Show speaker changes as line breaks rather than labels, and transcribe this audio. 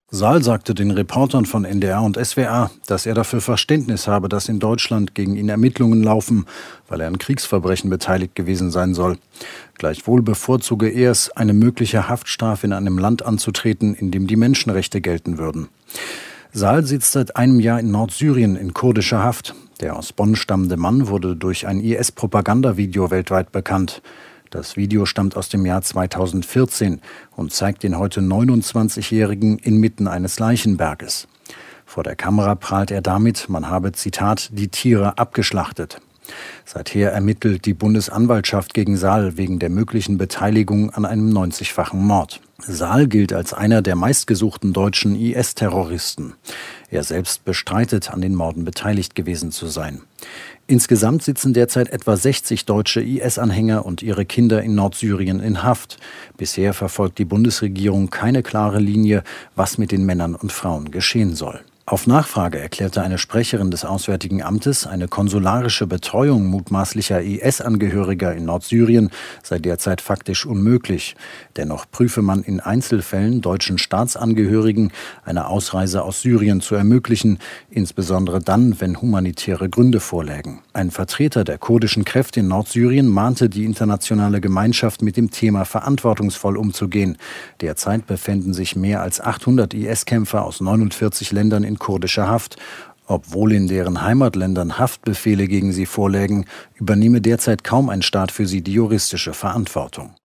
Saal sagte den Reportern von NDR und SWR, dass er dafür Verständnis habe, dass in Deutschland gegen ihn Ermittlungen laufen, weil er an Kriegsverbrechen beteiligt gewesen sein soll. Gleichwohl bevorzuge er es, eine mögliche Haftstrafe in einem Land anzutreten, in dem die Menschenrechte gelten würden. Saal sitzt seit einem Jahr in Nordsyrien in kurdischer Haft. Der aus Bonn stammende Mann wurde durch ein IS-Propagandavideo weltweit bekannt. Das Video stammt aus dem Jahr 2014 und zeigt den heute 29-Jährigen inmitten eines Leichenberges. Vor der Kamera prahlt er damit, man habe, Zitat, die Tiere abgeschlachtet. Seither ermittelt die Bundesanwaltschaft gegen Saal wegen der möglichen Beteiligung an einem 90-fachen Mord. Saal gilt als einer der meistgesuchten deutschen IS-Terroristen. Er selbst bestreitet, an den Morden beteiligt gewesen zu sein. Insgesamt sitzen derzeit etwa 60 deutsche IS-Anhänger und ihre Kinder in Nordsyrien in Haft. Bisher verfolgt die Bundesregierung keine klare Linie, was mit den Männern und Frauen geschehen soll. Auf Nachfrage erklärte eine Sprecherin des Auswärtigen Amtes, eine konsularische Betreuung mutmaßlicher IS-Angehöriger in Nordsyrien sei derzeit faktisch unmöglich. Dennoch prüfe man in Einzelfällen deutschen Staatsangehörigen eine Ausreise aus Syrien zu ermöglichen, insbesondere dann, wenn humanitäre Gründe vorlägen. Ein Vertreter der kurdischen Kräfte in Nordsyrien mahnte die internationale Gemeinschaft, mit dem Thema verantwortungsvoll umzugehen. Derzeit befänden sich mehr als 800 IS-Kämpfer aus 49 Ländern in kurdischer Haft. Obwohl in deren Heimatländern Haftbefehle gegen sie vorlägen, übernehme derzeit kaum ein Staat für sie die juristische Verantwortung.